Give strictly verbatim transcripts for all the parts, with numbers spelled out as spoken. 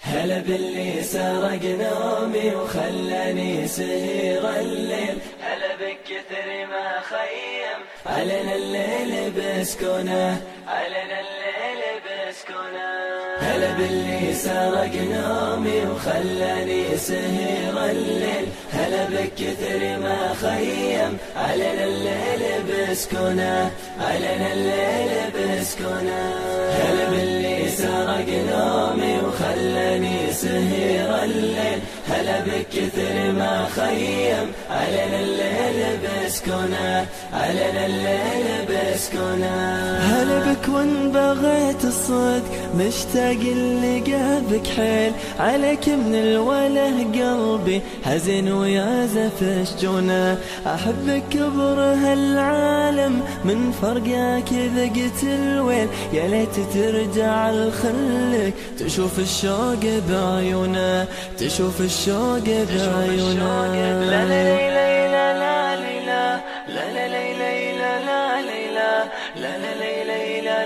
هلا باللي سرق نومي وخلاني سهير الليل، هلا بكثر ما خيم علينا الليل بسكونه، علينا الليل بسكونه. هلا باللي سرق نومي وخلاني سهير الليل، هلا بكثر ما خيم علينا الليل بسكونه، علينا الليل بسكونه. هلا باللي سرق نومي وخلاني سهير الليل، هلا بكثر ما خيم علينا الليل بسكونه، علينا الليل بسكونه. هلا بك وان بغيت الصدق مشتاق لقابك حيل، عليك من الوله قلبي حزين ويازف شجونه، احبك كبر هالعالم من فرقك ذقت الويل، يا ليت ترجع لخلك تشوف الشوق بعيونه، تشوف الشوق بعيونه. لا لا لا لا لا لا لا لا لا لا لا لا لا لا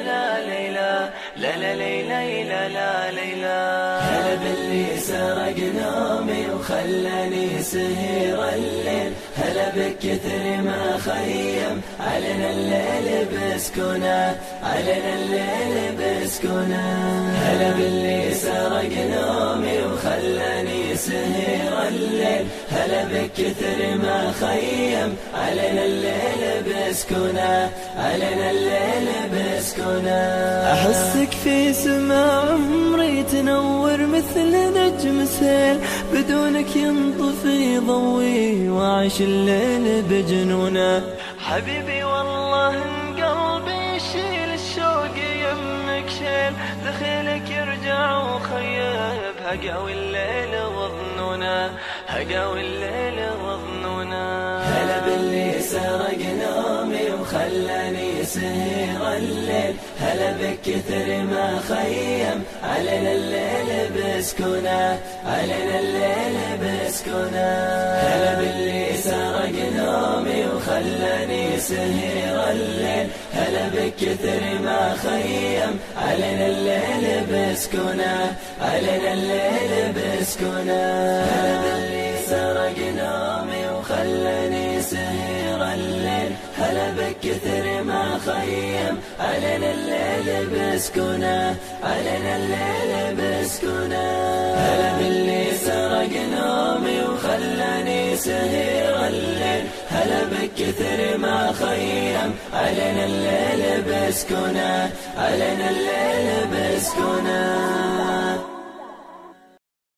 لا لا لا لا. هلا باللي سرق نومي وخلاني سهير الليل، هلا بكثر ما خيم علينا الليل بسكونه، علينا الليل بسكونه. هلا باللي سرق نومي وخلاني سهير الليل، هلا بكثر ما خيم علينا الليل بسكونه، علينا الليل بسكونه. احسك في سما عمري تنور مثل نجم سيل، بدونك ينطفي ضوي واعيش الليل بجنونه. حبيبي والله ان قلبي يشيل الشوق يمك شيل، دخيلك يرجع وخيب هقاوي الليل وظنونه، هقاوي الليل وظنونه. هلا باللي سرق نومي وخلاني سهير الليل، هلا بكثر ما خيم علينا الليل بسكونه، علينا الليل بسكونه. هلا باللي سرق نومي وخلاني سهير الليل، هلا بكثر ما خيم علينا الليل بسكونه، علينا الليل بسكونه. هلا باللي سرق نومي وخلاني سهير الليل، هلا بكثر ما خيم علينا الليل بسكونه، علينا الليل بسكونه. هلا باللي سرق نومي وخلاني سهير الليل، هلا بكثر ما خيم علينا الليل بسكونه، علينا الليل بسكونه.